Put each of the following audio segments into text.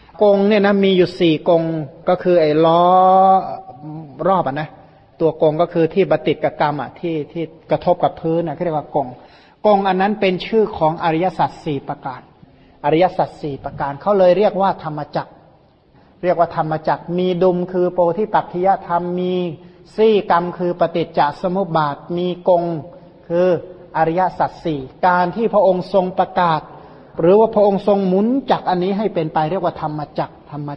กงเนี่ยนะมีอยู่4 กงก็คือไอ้ล้อรอบนะตัวกงก็คือที่บัติดกับกรรมที่กระทบกับพื้นเขาเรียกว่ากงอันนั้นเป็นชื่อของอริยสัจ4ประการอริยสัจ4ประการเขาเลยเรียกว่าธรรมจักรเรียกว่าธรรมจักรมีดุมคือโพธิปัจจยธรรมมีซี่กรรมคือปฏิจจสมุปบาทมีกงคืออริยสัจ4การที่พระองค์ทรงประกาศหรือว่าพระองค์ทรงหมุนจักรอันนี้ให้เป็นไปเรียกว่าธรรมจักร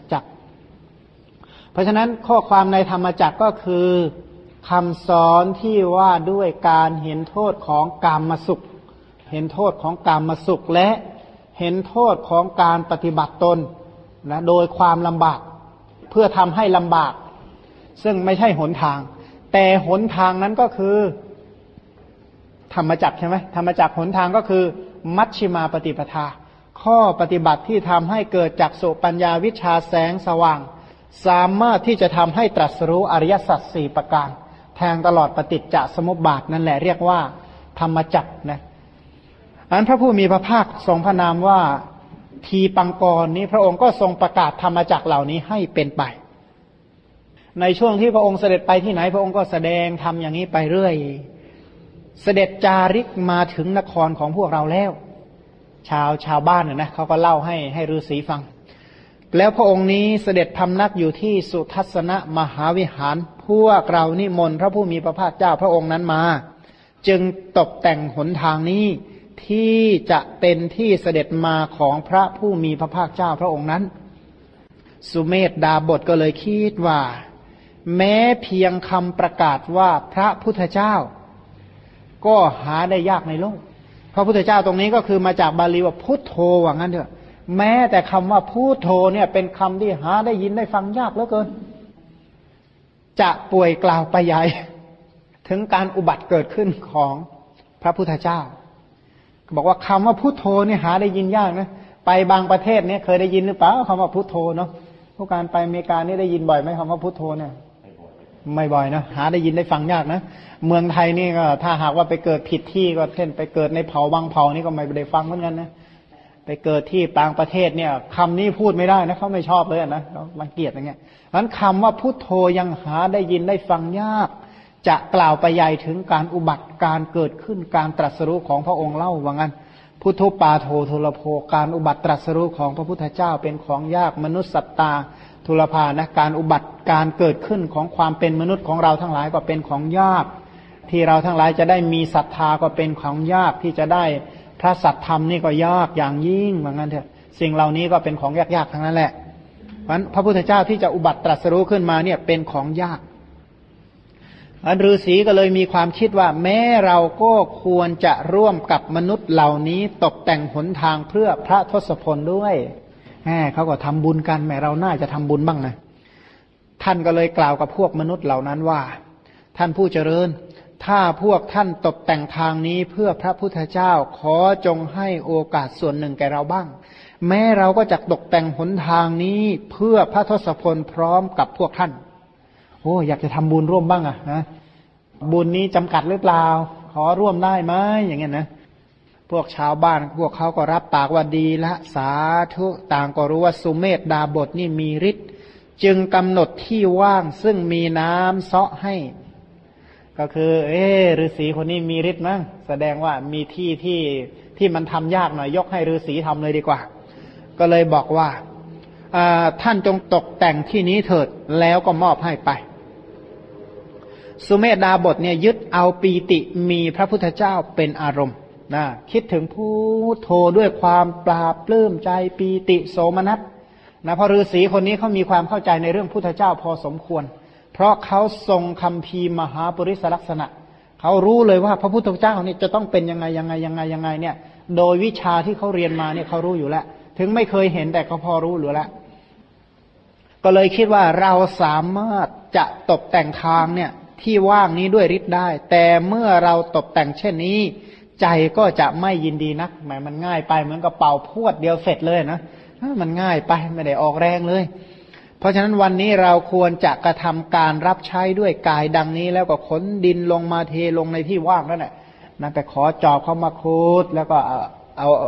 เพราะฉะนั้นข้อความในธรรมจักรก็คือคำสอนที่ว่าด้วยการเห็นโทษของกามสุขเห็นโทษของกามสุขและเห็นโทษของการปฏิบัติตนนะโดยความลำบากเพื่อทำให้ลำบากซึ่งไม่ใช่หนทางแต่หนทางนั้นก็คือธรรมจักรใช่ไหมธรรมจักรหนทางก็คือมัชฌิมาปฏิปทาข้อปฏิบัติที่ทำให้เกิดจักษุปัญญาวิชาแสงสว่างสามารถที่จะทำให้ตรัสรู้อริยสัจ4ประการแทงตลอดปฏิจจสมุปบาทนั่นแหละเรียกว่าธรรมจักรนะอันพระผู้มีพระภาคทรงพระนามว่าทีปังกรนี้พระองค์ก็ทรงประกาศธรรมจักรเหล่านี้ให้เป็นไปในช่วงที่พระองค์เสด็จไปที่ไหนพระองค์ก็แสดงธรรมอย่างนี้ไปเรื่อยเสด็จจาริกมาถึงนครของพวกเราแล้วชาวบ้านนะเขาก็เล่าให้ฤาษีฟังแล้วพระองค์นี้เสด็จพำนักอยู่ที่สุทัศนมหาวิหารพวกเรานิมนต์พระผู้มีพระภาคเจ้าพระองค์นั้นมาจึงตกแต่งหนทางนี้ที่จะเป็นที่เสด็จมาของพระผู้มีพระภาคเจ้าพระองค์นั้นสุเมธดาบทก็เลยคิดว่าแม้เพียงคำประกาศว่าพระพุทธเจ้าก็หาได้ยากในโลกพระพุทธเจ้าตรงนี้ก็คือมาจากบาลีว่าพุทโธว่างั้นเถอะแม้แต่คำว่าพุทโธเนี่ยเป็นคำที่หาได้ยินได้ฟังยากเหลือเกินจะป่วยกล่าวไปใหญ่ถึงการอุบัติเกิดขึ้นของพระพุทธเจ้าบอกว่าคำว่าพุทโธเนี่ยหาได้ยินยากนะไปบางประเทศเนี่ยเคยได้ยินหรือเปล่าคำว่าพุทโธเนาะพวกการไปอเมริกานี่ได้ยินบ่อยไหมคำว่าพุทโธเนี่ยไม่บ่อยนะหาได้ยินได้ฟังยากนะเมืองไทยนี่ก็ถ้าหากว่าไปเกิดผิดที่ก็เช่นไปเกิดในเผ่าบางเผ่านี่ก็ไม่ได้ฟังเหมือนกันนะไปเกิดที่ต่างประเทศเนี่ยคำนี้พูดไม่ได้นะเขาไม่ชอบเลยนะเขารังเกียจอย่างเงี้ยนั้นคำว่าพุทโธยังหาได้ยินได้ฟังยากจะกล่าวไปใหญ่ถึงการอุบัติการเกิดขึ้นการตรัสรู้ของพระองค์เล่าว่างั้นพุทโธปาโททุลโภการอุบัติตรัสรู้ของพระพุทธเจ้าเป็นของยากมนุษย์สัตตาทุลภานะการอุบัติการเกิดขึ้นของความเป็นมนุษย์ของเราทั้งหลายก็เป็นของยากที่เราทั้งหลายจะได้มีศรัทธาก็เป็นของยากที่จะได้พระสัทธรรมนี่ก็ยากอย่างยิ่งว่างั้นเถอะสิ่งเหล่านี้ก็เป็นของยากๆทั้งนั้นแหละเพราะฉะนั้นพระพุทธเจ้าที่จะอุบัติตรัสรู้ขึ้นมาเนี่ยเป็นของยากอันฤาษีก็เลยมีความคิดว่าแม้เราก็ควรจะร่วมกับมนุษย์เหล่านี้ตกแต่งหนทางเพื่อพระทศพลด้วยเขาก็ทำบุญกันแม้เราน่าจะทำบุญบ้างนะท่านก็เลยกล่าวกับพวกมนุษย์เหล่านั้นว่าท่านผู้เจริญถ้าพวกท่านตกแต่งทางนี้เพื่อพระพุทธเจ้าขอจงให้โอกาสส่วนหนึ่งแก่เราบ้างแม้เราก็จะตกแต่งหนทางนี้เพื่อพระทศพลพร้อมกับพวกท่านโอ้อยากจะทำบุญร่วมบ้างอะนะบุญนี้จำกัดหรือเปล่าขอร่วมได้ไหมอย่างเงี้ยนะพวกชาวบ้านพวกเขาก็รับปากว่าดีละสาธุต่างก็รู้ว่าสุเมธดาบทนี่มีฤทธิ์จึงกำหนดที่ว่างซึ่งมีน้ำเซาะให้ก็คือฤาษีคนนี้มีฤทธิ์มั้งแสดงว่ามีที่มันทำยากหน่อยยกให้ฤาษีทำเลยดีกว่าก็เลยบอกว่าท่านจงตกแต่งที่นี้เถิดแล้วก็มอบให้ไปสุเมธดาบทเนี่ยยึดเอาปีติมีพระพุทธเจ้าเป็นอารมณ์นะคิดถึงพุทโธด้วยความปราบปลื้มใจปีติโสมนัสนะเพราะฤาษีคนนี้เขามีความเข้าใจในเรื่องพุทธเจ้าพอสมควรเพราะเขาทรงคัมภีร์มหาปริศลักษณะเขารู้เลยว่าพระพุทธเจ้านี่จะต้องเป็นยังไงเนี่ยโดยวิชาที่เขาเรียนมาเนี่ยเขารู้อยู่แล้วถึงไม่เคยเห็นแต่เขาพอรู้อยู่แล้วก็เลยคิดว่าเราสามารถจะตกแต่งทางเนี่ยที่ว่างนี้ด้วยฤทธิ์ได้แต่เมื่อเราตกแต่งเช่นนี้ใจก็จะไม่ยินดีนักหมายมันง่ายไปเหมือนกับเป่าพรวดเดียวเสร็จเลยนะมันง่ายไปไม่ได้ออกแรงเลยเพราะฉะนั้นวันนี้เราควรจะกระทำการรับใช้ด้วยกายดังนี้แล้วก็ขนดินลงมาเทลงในที่ว่างนั่นแหละนั่นไปขอจอบเข้ามาคูดแล้วก็เอา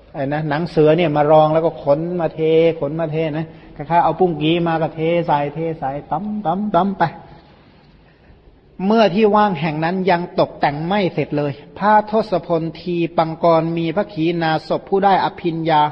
ไอ้นะหนังเสือเนี่ยมารองแล้วก็ขนมาเทนะคล้ายๆเอาปุ้งกี้มาก็เทใส่ตั้มไปเมื่อที่ว่างแห่งนั้นยังตกแต่งไม่เสร็จเลยพระทศพลทีปังกรมีพระขีณาสพผู้ได้อภิญญา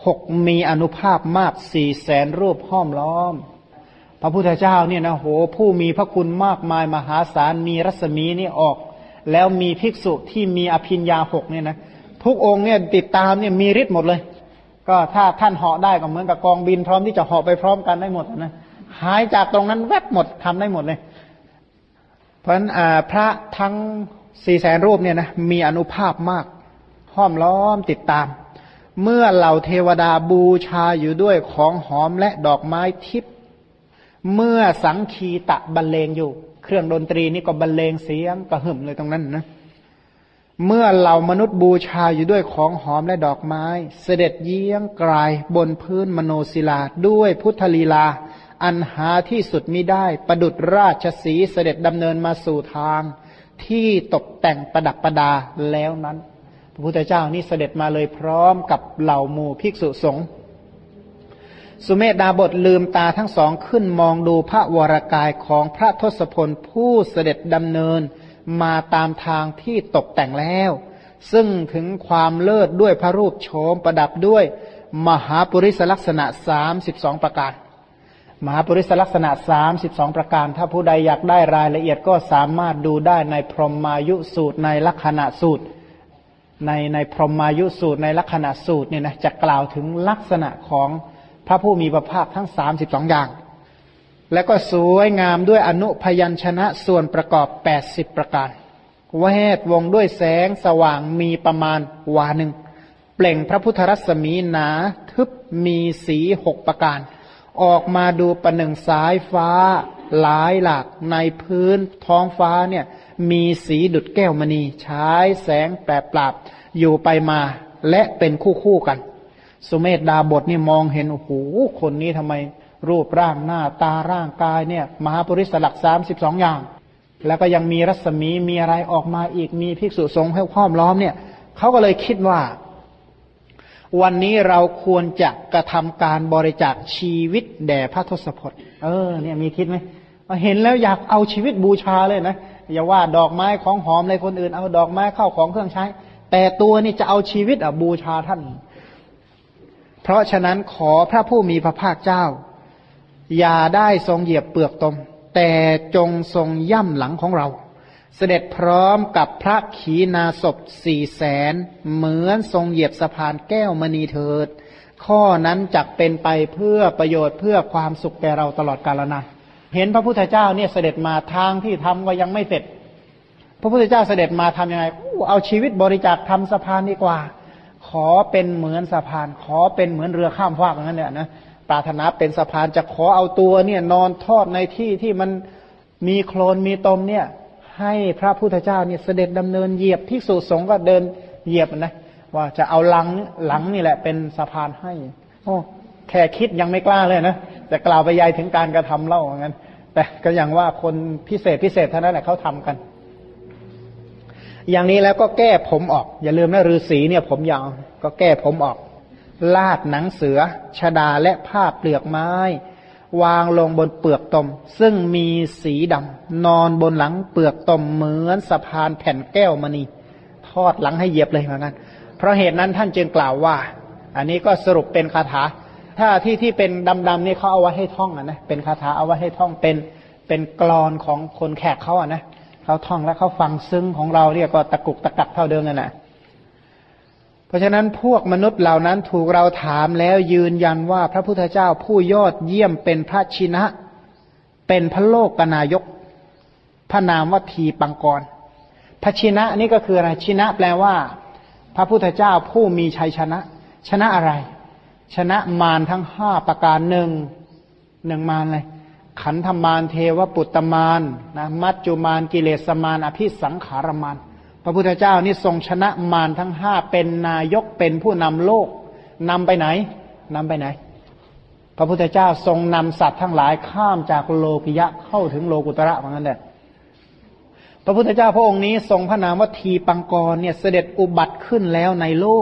6มีอานุภาพมาก400,000 รูปห้อมล้อมพระพุทธเจ้าเนี่ยนะโหผู้มีพระคุณมากมายมหาศาลมีรัศมีนี่ออกแล้วมีภิกษุที่มีอภิญญา6เนี่ยนะทุกองค์เนี่ยติดตามเนี่ยมีฤทธิ์หมดเลยก็ถ้าท่านเหาะได้ก็เหมือนกับกองบินพร้อมที่จะเหาะไปพร้อมกันได้หมดนะหายจากตรงนั้นแวบหมดทำได้หมดเลยเพราะฉะนั้นพระทั้ง400,000 รูปเนี่ยนะมีอานุภาพมากห้อมล้อมติดตามเมื่อเหล่าเทวดาบูชาอยู่ด้วยของหอมและดอกไม้ทิพย์เมื่อสังคีตะบรรเลงอยู่เครื่องดนตรีนี่ก็บรรเลงเสียงกระหึ่มเลยตรงนั้นนะเมื่อเหล่ามนุษย์บูชาอยู่ด้วยของหอมและดอกไม้เสด็จเยี่ยงกลายบนพื้นมโนศิลาด้วยพุทธลีลาอันหาที่สุดมิได้ประดุจราชสีห์เสด็จดำเนินมาสู่ทางที่ตกแต่งประดับประดาแล้วนั้นพระพุทธเจ้านี่เสด็จมาเลยพร้อมกับเหล่าหมู่ภิกษุสงฆ์สุเมธดาบทลืมตาทั้งสองขึ้นมองดูพระวรกายของพระทศพลผู้เสด็จดำเนินมาตามทางที่ตกแต่งแล้วซึ่งถึงความเลิศด้วยพระรูปโฉมประดับด้วยมหาปุริสลักษณะ32ประการมหาปุริสลักษณะ32ประการถ้าผู้ใดอยากได้รายละเอียดก็สามารถดูได้ในพรหมายุสูตรในลักขณะสูตรในพรหมายุสูตรในลักขณะสูตรเนี่ยนะจะกล่าวถึงลักษณะของพระผู้มีพระภาคทั้ง32อย่างและก็สวยงามด้วยอนุพยัญชนะส่วนประกอบ80ประการแวดวงด้วยแสงสว่างมีประมาณวาหนึ่งเปล่งพระพุทธรัศมีหนาทึบมีสี6ประการออกมาดูประหนึ่งสายฟ้าหลายหลากในพื้นท้องฟ้าเนี่ยมีสีดุจแก้วมณีฉายแสงแปรปราบอยู่ไปมาและเป็นคู่กันสุเมธดาบทนี่มองเห็นโอ้โหคนนี้ทำไมรูปร่างหน้าตาร่างกายเนี่ยมหาปุริสลักษณะ32อย่างแล้วก็ยังมีรัศมีมีอะไรออกมาอีกมีภิกษุสงฆ์ให้ห้อมล้อมเนี่ยเขาก็เลยคิดว่าวันนี้เราควรจะกระทำการบริจาคชีวิตแด่พระทศพลเนี่ยมีคิดไหมเห็นแล้วอยากเอาชีวิตบูชาเลยนะอย่าว่าดอกไม้ของหอมในคนอื่นเอาดอกไม้เข้าของเครื่องใช้แต่ตัวนี่จะเอาชีวิตบูชาท่านเพราะฉะนั้นขอพระผู้มีพระภาคเจ้าอย่าได้ทรงเหยียบเปลือกตมแต่จงทรงย่ำหลังของเราเสด็จพร้อมกับพระขีณาสพ400,000เหมือนทรงเหยียบสะพานแก้วมณีเถิดข้อนั้นจักเป็นไปเพื่อประโยชน์เพื่อความสุขแก่เราตลอดกาลนานเห็นพระพุทธเจ้าเนี่ยเสด็จมาทางที่ทำก็ยังไม่เสร็จพระพุทธเจ้าเสด็จมาทำยังไงเอาชีวิตบริจาคทำสะพานดีกว่าขอเป็นเหมือนสะพานขอเป็นเหมือนเรือข้ามฟากอย่างนั้นเนี่ยนะปรารถนาเป็นสะพานจะขอเอาตัวเนี่ยนอนทอดในที่ที่มันมีโคลนมีตมเนี่ยให้พระพุทธเจ้าเนี่ยเสด็จดำเนินเหยียบภิกษุสงฆ์ก็เดินเหยียบนะว่าจะเอาหลังนี่แหละเป็นสะพานให้โอ้แค่คิดยังไม่กล้าเลยนะจะกล่าวไปยายถึงการกระทำเล่าอย่างนั้นแต่ก็อย่างว่าคนพิเศษเท่านั้นแหละเขาทำกันอย่างนี้แล้วก็แก้ผมออกอย่าลืมนะฤาษีเนี่ยผมยาวก็แก้ผมออกลาดหนังเสือชฎาและผ้าเปลือกไม้วางลงบนเปลือกตมซึ่งมีสีดำนอนบนหลังเปลือกตมเหมือนสะพานแผ่นแก้วมณีทอดหลังให้เหยียบเลยเหมือนกันเพราะเหตุนั้นท่านจึงกล่าวว่าอันนี้ก็สรุปเป็นคาถาถ้าที่เป็นดำๆนี่เขาเอาไว้ให้ท่องนะเป็นคาถาเอาไว้ให้ท่องเป็นกลอนของคนแขกเขานะเขาท่องแล้วเขาฟังซึ้งของเราเรียกก็ตะกุกตะกักเท่าเดิมนั่นแหละเพราะฉะนั้นพวกมนุษย์เหล่านั้นถูกเราถามแล้วยืนยันว่าพระพุทธเจ้าผู้ยอดเยี่ยมเป็นพระชินะเป็นพระโลกนายกพระนามว่าทีปังกรพระชินะนี่ก็คืออะไรชินะแปลว่าพระพุทธเจ้าผู้มีชัยชนะชนะอะไรชนะมารทั้ง5ประการหนึ่งมารเลยขันธมารเทวปุตตมารนะมัจจุมารกิเลสมารอภิสังขารมารพระพุทธเจ้านี่ทรงชนะมารทั้ง5เป็นนายกเป็นผู้นำโลกนำไปไหนพระพุทธเจ้าทรงนำสัตว์ทั้งหลายข้ามจากโลกิยะเข้าถึงโลกุตระเหมือนกันแหละพระพุทธเจ้าพระองค์นี้ทรงพระนามว่าทีปังกรเนี่ยเสด็จอุบัติขึ้นแล้วในโลก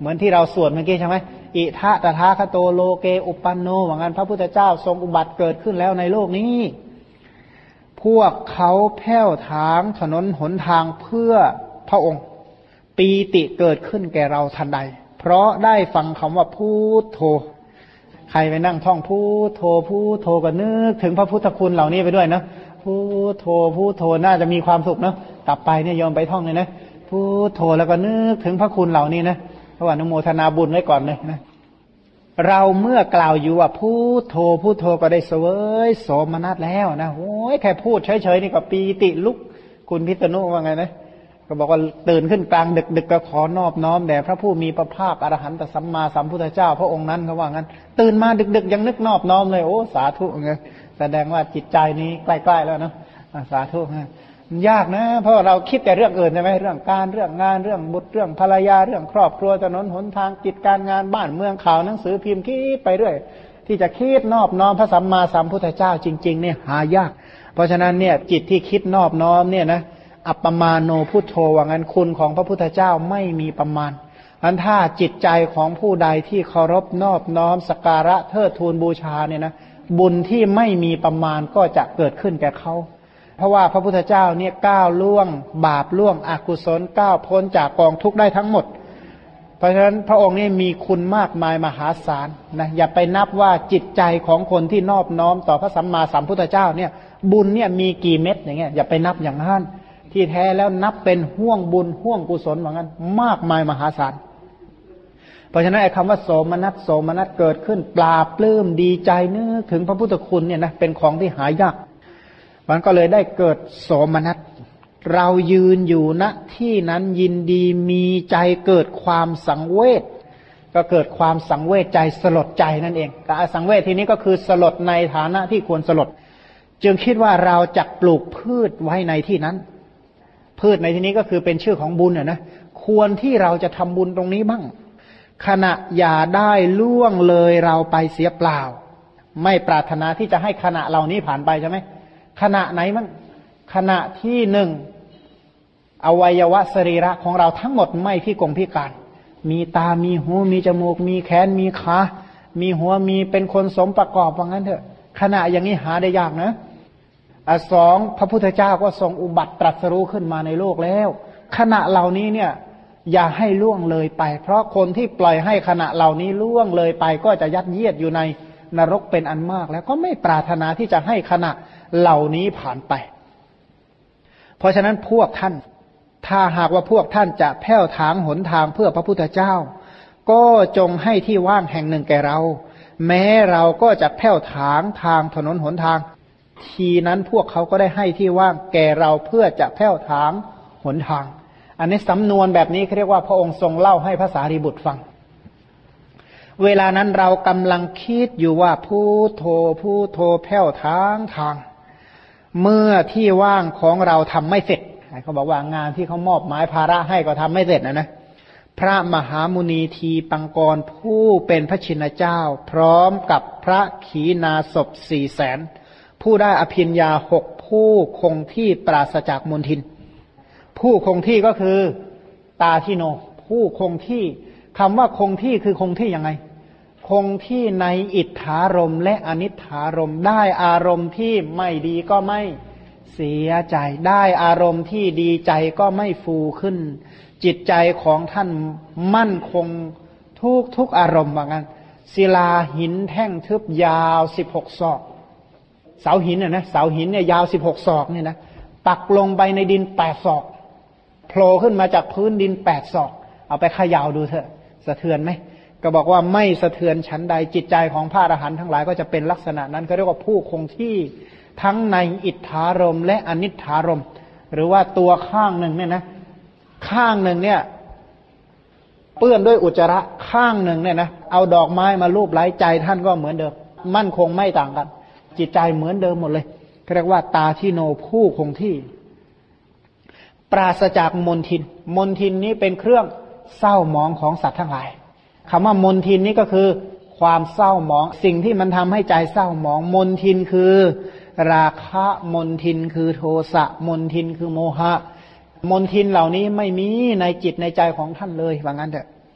เหมือนที่เราสวดเมื่อกี้ใช่ไหมอิทะตถาคโตโลเกอุปปันโนว่างั้นพระพุทธเจ้าทรงอุบัติเกิดขึ้นแล้วในโลกนี้พวกเขาแผ่วถางถนนหนทางเพื่อพระองค์ปีติเกิดขึ้นแก่เราทันใดเพราะได้ฟังคำว่าพุทโธใครไปนั่งท่องพุทโธพุทโธก็นึกถึงพระพุทธคุณเหล่านี้ไปด้วยนะพุทโธพุทโธน่าจะมีความสุขเนาะกลับไปเนี่ยยอมไปท่องเลยนะพุทโธแล้วก็นึกถึงพระคุณเหล่านี้นะเพราะว่าอนุโมทนาบุญไว้ก่อนเลยนะเราเมื่อกล่าวอยู่ว่าพุทโธพุทโธก็ได้เสวยโสมนัสแล้วนะโอ้ยแค่พูดเฉยๆนี่ก็ปีติลุกคุณพิษณุว่าไงนะก็บอกว่าตื่นขึ้นกลางดึกก็ขอนอบน้อมแด่พระผู้มีพระภาคอรหันตสัมมาสัมพุทธเจ้าพระองค์นั้นเขาว่างั้นตื่นมาดึกๆยังนึกนอบน้อมเลยโอ้สาธุไงแสดงว่าจิตใจนี้ใกล้ๆแล้วเนาะสาธุยากนะเพราะเราคิดแต่เรื่องอื่นใช่ไหมเรื่องการเรื่องงานเรื่องบุตรเรื่องภรรยาเรื่องครอบครัวถนนหนทางกิจการงานบ้านเมืองข่าวหนังสือพิมพ์คิดไปเรื่อยที่จะคิดนอบน้อมพระสัมมาสัมพุทธเจ้าจริงๆเนี่ยหายากเพราะฉะนั้นเนี่ยจิตที่คิดนอบน้อมเนี่ยนะอัปปมาโนพุทโธว่างั้นคุณของพระพุทธเจ้าไม่มีประมาณอันถ้าจิตใจของผู้ใดที่เคารพนอบน้อมสักการะเทิดทูนบูชาเนี่ยนะบุญที่ไม่มีประมาณก็จะเกิดขึ้นแก่เขาเพราะว่าพระพุทธเจ้าเนี่ยก้าวล่วงบาปล่วงอกุศลก้าวพ้นจากกองทุกข์ได้ทั้งหมดเพราะฉะนั้นพระองค์นี่มีคุณมากมายมหาศาลนะอย่าไปนับว่าจิตใจของคนที่นอบน้อมต่อพระสัมมาสัมพุทธเจ้าเนี่ยบุญเนี่ยมีกี่เม็ดอย่างเงี้ยอย่าไปนับอย่างนั้นที่แท้แล้วนับเป็นห่วงบุญห่วงกุศลเหมือนกันมากมายมหาศาลเพราะฉะนั้นไอ้คำว่าโสมนัสโสมนัสเกิดขึ้นปลาปลื้มดีใจนึกถึงพระพุทธคุณเนี่ยนะเป็นของที่หายากมันก็เลยได้เกิดโสมนัสเรายืนอยู่ณที่นั้นยินดีมีใจเกิดความสังเวชก็เกิดความสังเวชใจสลดใจนั่นเองการสังเวชทีนี้ก็คือสลดในฐานะที่ควรสลดจึงคิดว่าเราจะปลูกพืชไว้ในที่นั้นพืชในที่นี้ก็คือเป็นชื่อของบุญนะควรที่เราจะทำบุญตรงนี้บ้างขณะอย่าได้ล่วงเลยเราไปเสียเปล่าไม่ปรารถนาที่จะให้ขณะเหล่านี้ผ่านไปใช่ไหมขณะไหนมั่งขณะที่หนึ่งอวัยวะสรีระของเราทั้งหมดไม่พิกลพิการมีตามีหูมีจมูกมีแขนมีขามีหัวมีเป็นคนสมประกอบว่างั้นเถอะขณะอย่างนี้หาได้ยากนะสองพระพุทธเจ้าก็ทรงอุบัติตรัสรู้ขึ้นมาในโลกแล้วขณะเหล่านี้เนี่ยอย่าให้ล่วงเลยไปเพราะคนที่ปล่อยให้ขณะเหล่านี้ล่วงเลยไปก็จะยัดเยียดอยู่ในนรกเป็นอันมากแล้วก็ไม่ปรารถนาที่จะให้ขณะเหล่านี้ผ่านไปเพราะฉะนั้นพวกท่านถ้าหากว่าพวกท่านจะแผ่วถางหนทางเพื่อพระพุทธเจ้าก็จงให้ที่ว่างแห่งหนึ่งแก่เราแม้เราก็จะแผ่วถางทางถนนหนทางทีนั้นพวกเขาก็ได้ให้ที่ว่างแก่เราเพื่อจะแผ่วถางหนทางอันนี้สำนวนแบบนี้เขาเรียกว่าพระองค์ทรงเล่าให้พระสารีบุตรฟังเวลานั้นเรากำลังคิดอยู่ว่าพุทโธพุทโธแผ่วถางทางเมื่อที่ว่างของเราทำไม่เสร็จเขาบอกว่างานที่เขามอบหมายภาระให้ก็ทำไม่เสร็จนะพระมหามุนีทีปังกรผู้เป็นพระชินเจ้าพร้อมกับพระขีณาสพ400,000ผู้ได้อภิญญา6ผู้คงที่ปราศจากมลทินผู้คงที่ก็คือตาทิโนผู้คงที่คำว่าคงที่คือคงที่ยังไงคงที่ในอิทธารมและอนิทธารมได้อารมณ์ที่ไม่ดีก็ไม่เสียใจได้อารมณ์ที่ดีใจก็ไม่ฟูขึ้นจิตใจของท่านมั่นคงทุกอารมณ์ว่างั้นศิลาหินแท่งทึบยาว16 ศอกเสาหินนะเสาหินเนี่ยยาว16 ศอกเนี่ยนะปักลงไปในดิน8 ศอกโผล่ขึ้นมาจากพื้นดิน8 ศอกเอาไปเขย่าดูเถอะสะเทือนไหมก็บอกว่าไม่สะเทือนชั้นใดจิตใจของพระอรหันต์ทั้งหลายก็จะเป็นลักษณะนั้นเขาเรียกว่าผู้คงที่ทั้งในอิทธารมและอนิทธารมหรือว่าตัวข้างหนึ่งเนี่ยนะข้างหนึ่งเนี่ยเปื้อนด้วยอุจจาระข้างหนึ่งเนี่ยนะเอาดอกไม้มาลูบไล้ใจท่านก็เหมือนเดิมมั่นคงไม่ต่างกันจิตใจเหมือนเดิมหมดเลยเรียกว่าตาทิโนผู้คงที่ปราศจากมลทินมลทินนี้เป็นเครื่องเศร้าหมองของสัตว์ทั้งหลายคำว่ามลทินนี้ก็คือความเศร้าหมองสิ่งที่มันทำให้ใจเศร้าหมองมลทินคือราคะมลทินคือโทสะมลทินคือโมหะมลทินเหล่านี้ไม่มีในจิตในใจของท่านเลยว่างั้นเถอะ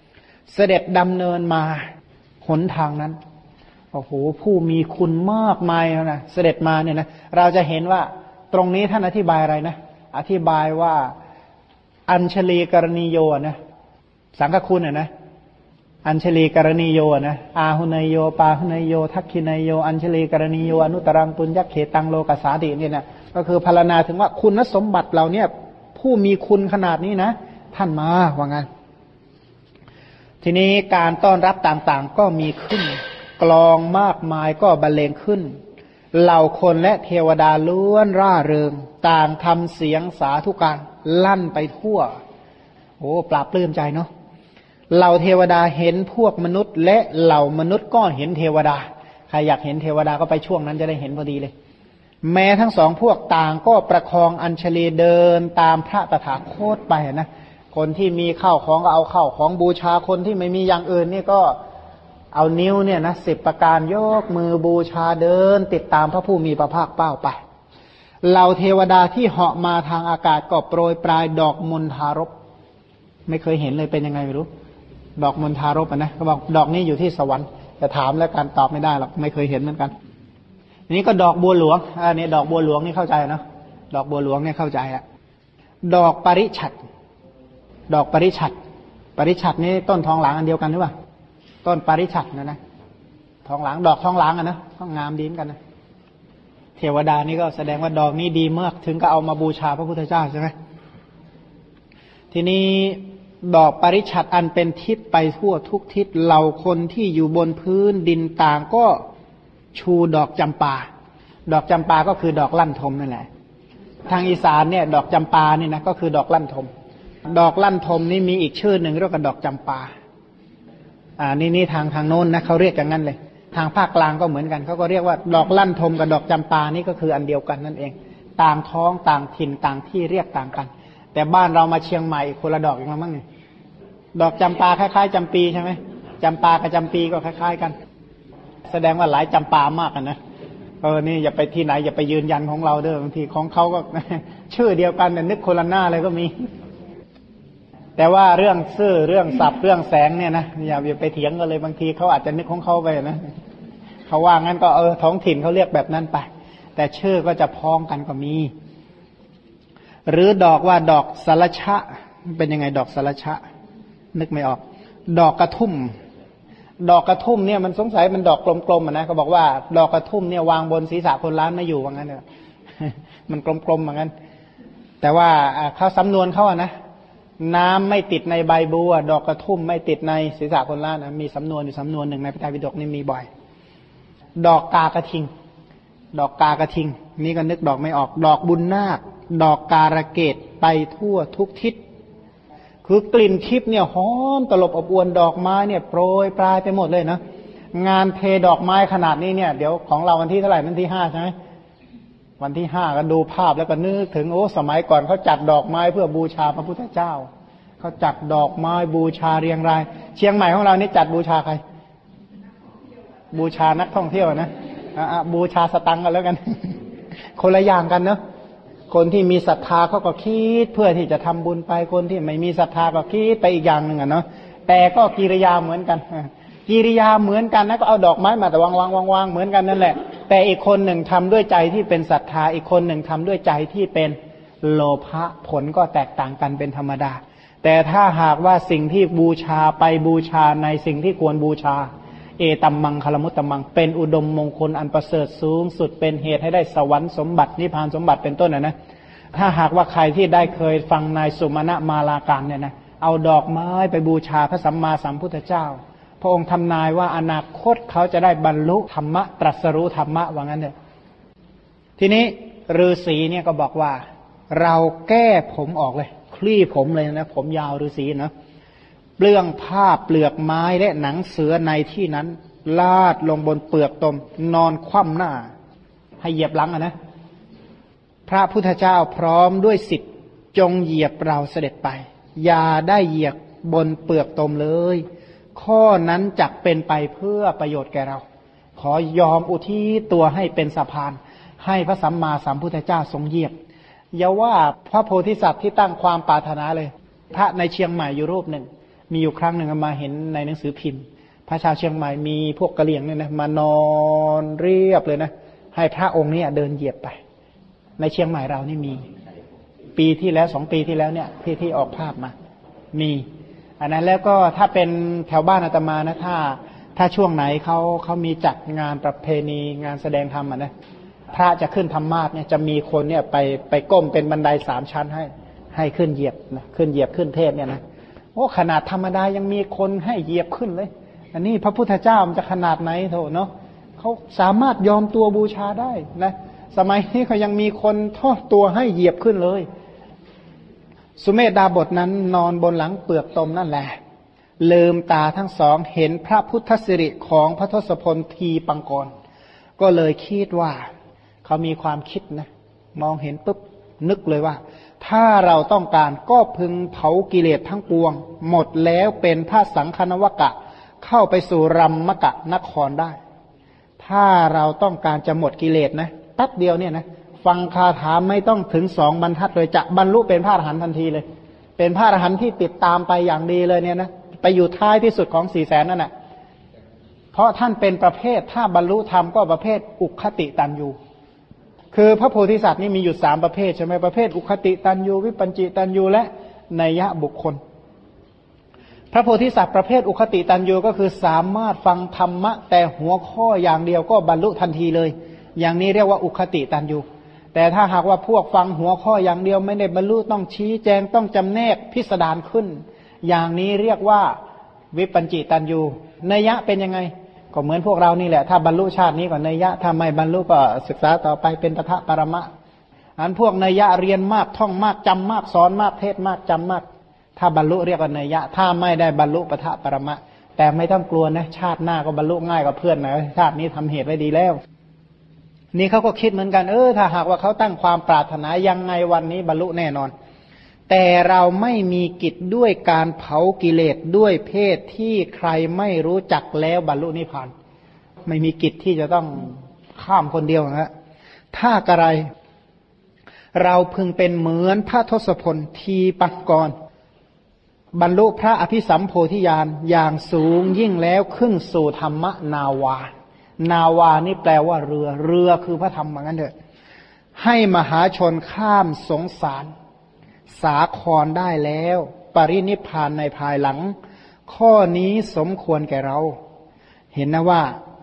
เสด็จดำเนินมาหนทางนั้นโอ้โหผู้มีคุณมากมายนะเสด็จมาเนี่ยนะเราจะเห็นว่าตรงนี้ท่านอธิบายอะไรนะอธิบายว่าอัญชลีกรณีโยนะสังฆคุณนะอัญชลีกรณีโยนะอาหุเนยโยปาหุเนยโยทักขิเนยโยอัญชลีกรณีโยอนุตรังปุญญเขตังโลกัสสาติเนี่ยนะก็คือพรรณนาถึงว่าคุณสมบัติเราเนี่ยผู้มีคุณขนาดนี้นะท่านมาว่างั้นทีนี้การต้อนรับต่างๆก็มีขึ้นกลองมากมายก็บรรเลงขึ้นเหล่าคนและเทวดาล้วนร่าเริงต่างทำเสียงสาธุการลั่นไปทั่วโอ้ปราบปลื้มใจเนาะเหล่าเทวดาเห็นพวกมนุษย์และเหล่ามนุษย์ก็เห็นเทวดาใครอยากเห็นเทวดาก็ไปช่วงนั้นจะได้เห็นพอดีเลยแม้ทั้งสองพวกต่างก็ประคองอัญชลีเดินตามพระตถาคตไปนะคนที่มีข้าวของก็เอาข้าวของบูชาคนที่ไม่มีอย่างอื่นนี่ก็เอานิ้วเนี่ยนะ10 ประการยกมือบูชาเดินติดตามพระผู้มีพระภาคเป้าไปเหล่าเทวดาที่เหาะมาทางอากาศก็โปรยปลายดอกมณฑารพไม่เคยเห็นเลยเป็นยังไงไม่รู้ดอกมณฑารพนะเขาบอกดอกนี้อยู่ที่สวรรค์แต่ถามแล้วการตอบไม่ได้หรอกไม่เคยเห็นเหมือนกันนี่ก็ดอกบัวหลวงนี่ดอกบัวหลวงนี่เข้าใจนะดอกบัวหลวงเนี่ยเข้าใจอะดอกปริฉัตรดอกปริฉัตรปริฉัตรนี่ต้นทองหลางอันเดียวกันหรือเปล่าต้นปริฉัตรนะทองหลางดอกทองหลางอ่ะนะก็งามดีเหมือนกันนะเทวดานี่ก็แสดงว่าดอกนี้ดีมากถึงก็เอามาบูชาพระพุทธเจ้าใช่ไหมทีนี้ดอกปริฉัตรอันเป็นทิศไปทั่วทุกทิศเหล่าคนที่อยู่บนพื้นดินต่างก็ชูดอกจำปาดอกจำปาก็คือดอกลั่นทมนั่นแหละทางอีสานเนี่ยดอกจำปานี่นะก็คือดอกลั่นทมดอกลั่นทมนี่มีอีกชื่อหนึ่งเรียกว่าดอกจำปานี่ทางโน้นนะเขาเรียกอย่างนั้นเลยทางภาคกลางก็เหมือนกันเขาก็เรียกว่าดอกลั่นทมกับดอกจำปานี่ก็คืออันเดียวกันนั่นเองต่างท้องต่างถิ่นต่างที่เรียกต่างกันแต่บ้านเรามาเชียงใหม่คนละดอกอีกแล้วมั้งเนี่ยดอกจำปาคล้ายๆจำปีใช่ไหมจำปากับจำปีก็คล้ายๆกันแสดงว่าหลายจำปามากนะนี่อย่าไปที่ไหนอย่าไปยืนยันของเราเด้อบางทีของเขาก็ ชื่อเดียวกันแต่นึกคนละหน้าเลยก็มีแต่ว่าเรื่องชื่อเรื่องศัพท์เรื่องแสงเนี่ยนะอย่าไปเถียงกันเลยบางทีเขาอาจจะนึกของเขาไปนะเขาว่างั้นก็ท้องถิ่นเขาเรียกแบบนั้นไปแต่ชื่อก็จะพ้องกันก็มีหรือดอกว่าดอกสารชะเป็นยังไงดอกสารชะนึกไม่ออกดอกกระทุ่มดอกกระทุ่มเนี่ยมันสงสัยมันดอกกลมๆนะเขาบอกว่าดอกกระทุ่มเนี่ยวางบนศีรษะคนล้านไม่อยู่ว่างั้นเนี่ยมันกลมๆเหมือนกันแต่ว่าเขาสำนวนเขานะน้ำไม่ติดในใบบัวดอกกระทุ่มไม่ติดในศีรษะคนล้านนะมีสำนวนอยู่สำนวนหนึ่งในพระไตรปิฎกนี่มีบ่อยดอกกากระทิงดอกกากระทิงนี่ก็นึกดอกไม่ออกดอกบุญนาคดอกการะเกดไปทั่วทุกทิศคือกลิ่นทิพย์เนี่ยหอมตลบอบอวนดอกไม้เนี่ยโปรยปลายไปหมดเลยนะงานเทดอกไม้ขนาดนี้เนี่ยเดี๋ยวของเราวันที่เท่าไหร่วันที่5ใช่ไหมวันที่5ก็ดูภาพแล้วก็นึกถึงสมัยก่อนเขาจัดดอกไม้เพื่อบูชาพระพุทธเจ้าเขาจัดดอกไม้บูชาเรียงรายเชียงใหม่ของเรานี่จัดบูชาใครบูชานักท่องเที่ยวนะบูชาสตังค์กันแล้วกัน คนละอย่างกันเนาะคนที่มีศรัทธาเขาก็คิดเพื่อที่จะทำบุญไปคนที่ไม่มีศรัทธาก็คิดไปอีกอย่างหนึ่งเนาะแต่ก็กิริยาเหมือนกันกิริยาเหมือนกันนะก็เอาดอกไม้มาแต่วางเหมือนกันนั่นแหละแต่อีกคนหนึ่งทำด้วยใจที่เป็นศรัทธาอีกคนหนึ่งทำด้วยใจที่เป็นโลภะผลก็แตกต่างกันเป็นธรรมดาแต่ถ้าหากว่าสิ่งที่บูชาไปบูชาในสิ่งที่ควรบูชาเอตัมมังคลมุตตัมมังเป็นอุดมมงคลอันประเสริฐสูงสุดเป็นเหตุให้ได้สวรรค์สมบัตินิพพานสมบัติเป็นต้นนะถ้าหากว่าใครที่ได้เคยฟังนายสุมาณมาลาการเนี่ยนะเอาดอกไม้ไปบูชาพระสัมมาสัมพุทธเจ้าพระองค์ทำนายว่าอนาคตเขาจะได้บรรลุธรรมะตรัสรู้ธรรมะว่างั้นเถอะทีนี้ฤาษีเนี่ยก็บอกว่าเราแก้ผมออกเลยคลี่ผมเลยนะผมยาวฤาษีนะเปลื้องผ้าเปลือกไม้และหนังเสือในที่นั้นลาดลงบนเปลือกตมนอนคว่ำหน้าให้เหยียบหลังนะพระพุทธเจ้าพร้อมด้วยศิษย์จงเหยียบเราเสด็จไปอย่าได้เหยียบบนเปลือกตมเลยข้อนั้นจักเป็นไปเพื่อประโยชน์แก่เราขอยอมอุทิศตัวให้เป็นสะพานให้พระสัมมาสัมพุทธเจ้าทรงเหยียบอย่าว่าพระโพธิสัตว์ที่ตั้งความปรารถนาเลยพระในเชียงใหม่อยู่รูปหนึ่งมีอยู่ครั้งหนึ่งมาเห็นในหนังสือพิมพ์พระชาวเชียงใหม่มีพวกกะเหรี่ยงเนี่ยนะมานอนเรียบเลยนะให้พระองค์เนี่ยเดินเหยียบไปในเชียงใหม่เรานี่มีปีที่แล้ว2 ปีที่แล้วเนี่ยที่ออกภาพมามีอันนั้นแล้วก็ถ้าเป็นแถวบ้านอาตมานะถ้าช่วงไหนเขามีจัดงานประเพณีงานแสดงธรรมนะพระจะขึ้นธรรมาสน์เนี่ยจะมีคนเนี่ยไปก้มเป็นบันได3 ชั้นให้ขึ้นเหยียบนะขึ้นเหยียบขึ้นเทศเนี่ยนะโอ้ขนาดธรรมดายังมีคนให้เหยียบขึ้นเลยอันนี้พระพุทธเจ้ามันจะขนาดไหนโถเนาะเขาสามารถยอมตัวบูชาได้นะสมัยนี้เขายังมีคนทอดตัวให้เหยียบขึ้นเลยสุเมธดาบทนั้นนอนบนหลังเปลือกตมนั่นแหละลืมตาทั้งสองเห็นพระพุทธสิริของพระทศพลทีปังกรก็เลยคิดว่าเขามีความคิดนะมองเห็นปุ๊บนึกเลยว่าถ้าเราต้องการก็พึงเผากิเลสทั้งปวงหมดแล้วเป็นพระสังฆนวกะเข้าไปสู่รัมมกะนครได้ถ้าเราต้องการจะหมดกิเลสนะแป๊บเดียวเนี่ยนะฟังคาถาไม่ต้องถึง2 บรรทัดเลยจะบรรลุเป็นพระอรหันต์ทันทีเลยเป็นพระอรหันต์ที่ติดตามไปอย่างดีเลยเนี่ยนะไปอยู่ท้ายที่สุดของ400,000นั่นแหละเพราะท่านเป็นประเภทถ้าบรรลุธรรมก็ประเภทอุคติตันยูคือพระโพธิสัตว์นี่มีอยู่3 ประเภทใช่ไหมประเภทอุคติตันยูวิปัญจิตันยูและนัยยะบุคคลพระโพธิสัตว์ประเภทอุคติตันยูก็คือสามารถฟังธรรมะแต่หัวข้ออย่างเดียวก็บรรลุทันทีเลยอย่างนี้เรียกว่าอุคติตันยูแต่ถ้าหากว่าพวกฟังหัวข้ออย่างเดียวไม่ได้บรรลุต้องชี้แจงต้องจำแนกพิสดารขึ้นอย่างนี้เรียกว่าวิปัญจิตันยูนัยยะเป็นยังไงก็เหมือนพวกเรานี่แหละถ้าบรรลุชาตินี้ก็นัยยะถ้าไม่บรรลุก็ศึกษาต่อไปเป็นปทะปรมะอันพวกนัยยะเรียนมากท่องมากจำมากสอนมากเทศมากจำมากถ้าบรรลุเรียกว่านัยยะถ้าไม่ได้บรรลุปทะปรมะแต่ไม่ต้องกลัวนะชาติหน้าก็บรรลุง่ายกว่าเพื่อนนะชาตินี้ทำเหตุไว้ดีแล้วนี่เขาก็คิดเหมือนกันถ้าหากว่าเขาตั้งความปรารถนายังไงวันนี้บรรลุแน่นอนแต่เราไม่มีกิจด้วยการเผากิเลสด้วยเพศที่ใครไม่รู้จักแล้วบรรลุนิพพานไม่มีกิจที่จะต้องข้ามคนเดียวนะถ้ากระไรเราพึงเป็นเหมือนพระทศพลทีปังกรบรรลุพระอภิสัมโพธิญาณอย่างสูงยิ่งแล้วขึ้นสู่ธรรมนาวานาวานี่แปลว่าเรือคือพระธรรมเหมือนกันเถอะให้มหาชนข้ามสงสารสาครได้แล้วปรินิพพานในภายหลังข้อนี้สมควรแก่เราเห็นนะว่า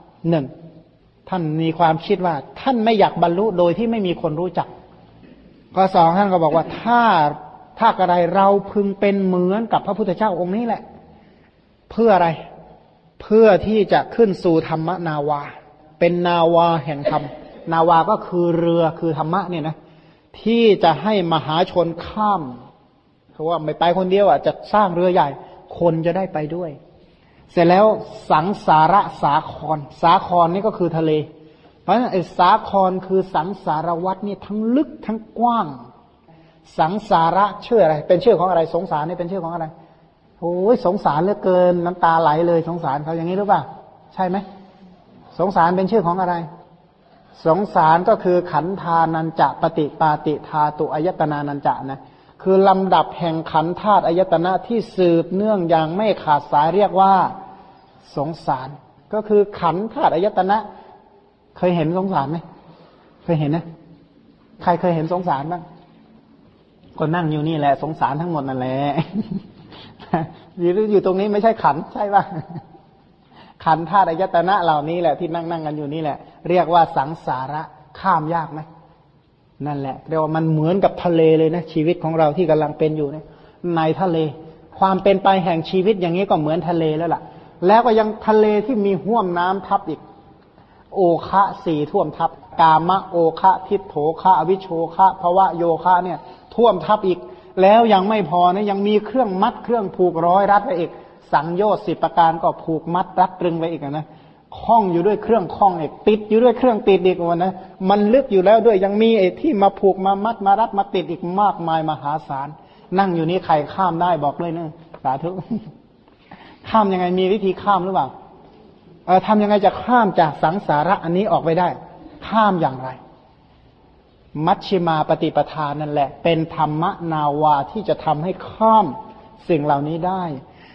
1ท่านมีความคิดว่าท่านไม่อยากบรรลุโดยที่ไม่มีคนรู้จักข้อ2ท่านก็บอกว่าถ้าอะไรเราพึงเป็นเหมือนกับพระพุทธเจ้าองค์นี้แหละเพื่ออะไรเพื่อที่จะขึ้นสู่ธรรมนาวาเป็นนาวาแห่งธรรมนาวาก็คือเรือคือธรรมะเนี่ยนะที่จะให้มหาชนข้ามเพราะว่าไม่ไปคนเดียวจะสร้างเรือใหญ่คนจะได้ไปด้วยเสร็จแล้วสังสาระสาครสาครนี่ก็คือทะเลเพราะฉะนั้นไอ้สาครคือสังสารวัฏนี่ทั้งลึกทั้งกว้างสังสาระชื่ออะไรเป็นชื่อของอะไรสงสารนี่เป็นชื่อของอะไรโอ้ยสงสารเหลือเกินน้ำตาไหลเลยสงสารเขาอย่างนี้หรือเปล่าใช่ไหมสงสารเป็นชื่อของอะไรสงสารก็คือขันธานัญจะปฏิปาติธาตุอายตนานัญจะนะคือลำดับแห่งขันธ์ธาตุอายตนะที่สืบเนื่องอย่างไม่ขาดสายเรียกว่าสงสารก็คือขันธ์ธาตุอายตนะเคยเห็นสงสารไหมเคยเห็นนะใครเคยเห็นสงสารบ้างก็นั่งอยู่นี่แหละสงสารทั้งหมดนั่นแหละอยู่ตรงนี้ไม่ใช่ขันใช่ป่ะขันธ์ธาตุอายตนะเหล่านี้แหละที่นั่งกันอยู่นี่แหละเรียกว่าสังสาระข้ามยากไหมนั่นแหละเรียกว่ามันเหมือนกับทะเลเลยนะชีวิตของเราที่กำลังเป็นอยู่เนี่ยในทะเลความเป็นไปแห่งชีวิตอย่างนี้ก็เหมือนทะเลแล้วล่ะแล้วก็ยังทะเลที่มีห้วมน้ำทับอีกโอคะ4ท่วมทับกามะโอคะทิฏโถคะอวิชโชคะภวะโยคะเนี่ยท่วมทับอีกแล้วยังไม่พอนะยังมีเครื่องมัดเครื่องผูกร้อยรัดไว้อีกสังโยชน์10ประการก็ผูกมัดรัดตรึงไว้อีกนะคล้องอยู่ด้วยเครื่องคล้องอีกติดอยู่ด้วยเครื่องติดอีกวันนะมันลึกอยู่แล้วด้วยยังมีไอ้ที่มาผูกมามัดมารัดมาติดอีกมากมายมหาศาลนั่งอยู่นี่ใครข้ามได้บอกเลยนะสาธุข้ามยังไงมีวิธีข้ามหรือเปล่าทำยังไงจะข้ามจากสังสาระอันนี้ออกไปได้ข้ามอย่างไรมัชฌิมาปฏิปทานนั่นแหละเป็นธรรมนาวาที่จะทำให้ข้ามสิ่งเหล่านี้ได้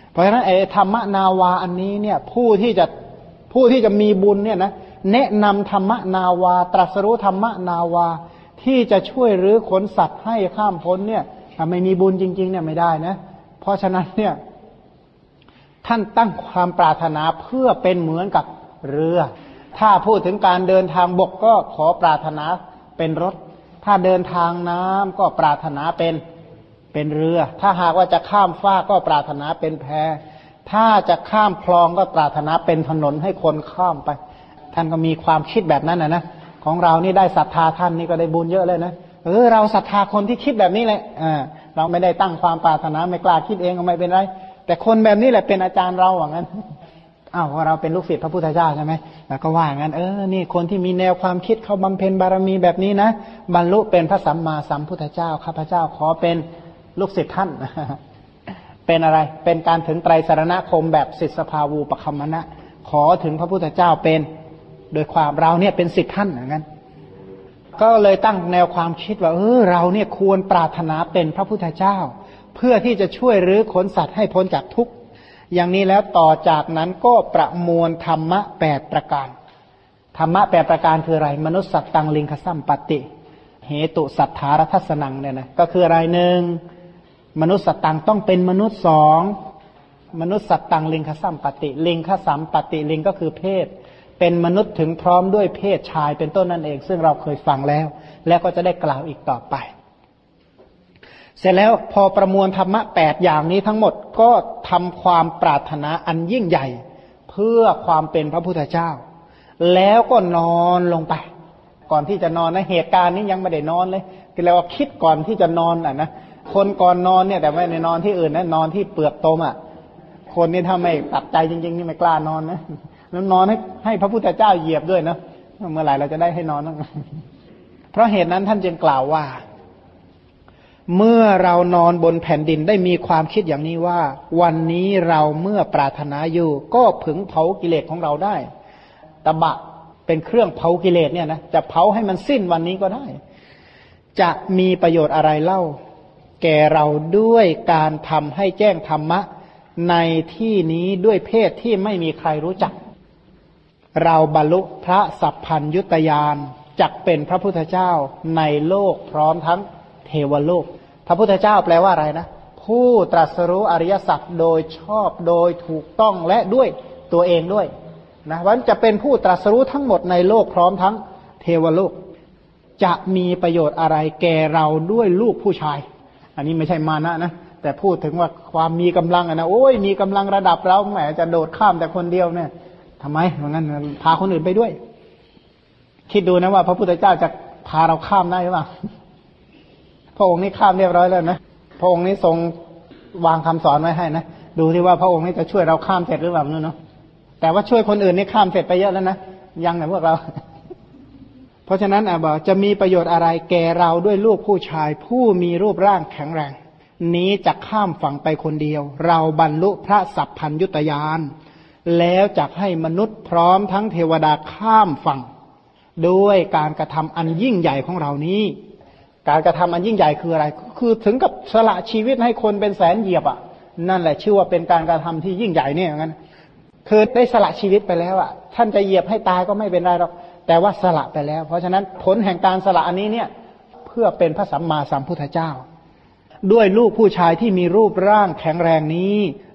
เพราะฉะนั้นไอ้ธรรมนาวาอันนี้เนี่ยผู้ที่จะมีบุญเนี่ยนะแนะนำธรรมนาวาตรัสรู้ธรรมนาวาที่จะช่วยรื้อขนสัตว์ให้ข้ามพ้นเนี่ยถ้าไม่มีบุญจริงๆเนี่ยไม่ได้นะเพราะฉะนั้นเนี่ยท่านตั้งความปรารถนาเพื่อเป็นเหมือนกับเรือถ้าพูดถึงการเดินทางบกก็ขอปรารถนาเป็นรถถ้าเดินทางน้ำก็ปรารถนาเป็นเรือถ้าหากว่าจะข้ามฟากก็ปรารถนาเป็นแพถ้าจะข้ามคลองก็ปรารถนาเป็นถนนให้คนข้ามไปท่านก็มีความคิดแบบนั้นนะของเรานี่ได้ศรัทธาท่านนี่ก็ได้บุญเยอะเลยนะเราศรัทธาคนที่คิดแบบนี้แหละเราไม่ได้ตั้งความปรารถนาไม่กล้าคิดเองก็ไม่เป็นไรแต่คนแบบนี้แหละเป็นอาจารย์เราอย่างนั้นเพราะเราเป็นลูกศิษย์พระพุทธเจ้าใช่ไหมแล้วก็ว่างั้นนี่คนที่มีแนวความคิดเขาบำเพ็ญบารมีแบบนี้นะบรรลุเป็นพระสัมมาสัมพุทธเจ้าข้าพเจ้าขอเป็นลูกศิษย์ท่านเป็นอะไรเป็นการถึงไตรสรณคมแบบศิษย์สภาวูปคัมมนะขอถึงพระพุทธเจ้าเป็นโดยความเราเนี่ยเป็นศิษย์ท่านอย่างนั้นก็เลยตั้งแนวความคิดว่าเราเนี่ยควรปรารถนาเป็นพระพุทธเจ้าเพื่อที่จะช่วยรื้อขนสัตว์ให้พ้นจากทุกข์อย่างนี้แล้วต่อจากนั้นก็ประมวลธรรมะ8ประการธรรมะ8ประการคืออะไรมนุสสัตตังลิงคสัมปติเหตุสัทธารทัสนังเนี่ยนะก็คืออะไรหนึ่งมนุสสัตตังต้องเป็นมนุษย์สองมนุสสัตตังลิงคสัมปติลิงคสัมปติลิงก็คือเพศเป็นมนุษย์ถึงพร้อมด้วยเพศชายเป็นต้นนั่นเองซึ่งเราเคยฟังแล้วแล้วก็จะได้กล่าวอีกต่อไปเสร็จแล้วพอประมวลธรรมะ8อย่างนี้ทั้งหมดก็ทำความปรารถนาอันยิ่งใหญ่เพื่อความเป็นพระพุทธเจ้าแล้วก็นอนลงไปก่อนที่จะนอนนะเหตุการณ์นี้ยังไม่ได้นอนเลยคือเราคิดก่อนที่จะนอนนะคนก่อนนอนเนี่ยแต่ไม่ได้นอนที่อื่นนะนอนที่เปลือกตมคนนี่ถ้าไม่ตัดใจจริงๆนี่ไม่กล้านอนนะแล้วนอนให้พระพุทธเจ้าเหยียบด้วยนะเมื่อไหร่เราจะได้ให้นอนเพราะเหตุนั้นท่านจึงกล่าวว่าเมื่อเรานอนบนแผ่นดินได้มีความคิดอย่างนี้ว่าวันนี้เราเมื่อปรารถนาอยู่ก็ผึ่งเผากิเลสของเราได้ตบะเป็นเครื่องเผากิเลสเนี่ยนะจะเผาให้มันสิ้นวันนี้ก็ได้จะมีประโยชน์อะไรเล่าแก่เราด้วยการทำให้แจ้งธรรมะในที่นี้ด้วยเพศที่ไม่มีใครรู้จักเราบรรลุพระสัพพัญญุตญาณจักเป็นพระพุทธเจ้าในโลกพร้อมทั้งเทวโลกพระพุทธเจ้าแปลว่าอะไรนะผู้ตรัสรู้อริยสัจโดยชอบโดยถูกต้องและด้วยตัวเองด้วยนะวันจะเป็นผู้ตรัสรู้ทั้งหมดในโลกพร้อมทั้งเทวโลกจะมีประโยชน์อะไรแก่เราด้วยลูกผู้ชายอันนี้ไม่ใช่มานะแต่พูดถึงว่าความมีกำลังนะโอ้ยมีกำลังระดับเราแหมจะโดดข้ามแต่คนเดียวเนี่ยทำไมเพราะงั้นพาคนอื่นไปด้วยคิดดูนะว่าพระพุทธเจ้าจะพาเราข้ามได้หรือเปล่าพระองค์นี้ข้ามเรียบร้อยแล้วนะพระองค์นี้ทรงวางคำสอนไว้ให้นะดูที่ว่าพระองค์นี้จะช่วยเราข้ามเสร็จหรือเปล่าเนาะแต่ว่าช่วยคนอื่นนี่ข้ามเสร็จไปเยอะแล้วนะยังแต่พวกเราเพราะฉะนั้นบอกจะมีประโยชน์อะไรแก่เราด้วยลูกผู้ชายผู้มีรูปร่างแข็งแรงนี้จะข้ามฝั่งไปคนเดียวเราบรรลุพระสัพพัญญุตญาณแล้วจักให้มนุษย์พร้อมทั้งเทวดาข้ามฝั่งด้วยการกระทำอันยิ่งใหญ่ของเรานี้การกระทำอันยิ่งใหญ่คืออะไรคือถึงกับสละชีวิตให้คนเป็นแสนเหยียบนั่นแหละชื่อว่าเป็นการกระทำที่ยิ่งใหญ่เนี่ยงั้นคือได้สละชีวิตไปแล้วท่านจะเหยียบให้ตายก็ไม่เป็นไรหรอกแต่ว่าสละไปแล้วเพราะฉะนั้นผลแห่งการสละอันนี้เนี่ยเพื่อเป็นพระสัมมาสัมพุทธเจ้าด้วยลูกผู้ชายที่มีรูปร่างแข็งแรงนี้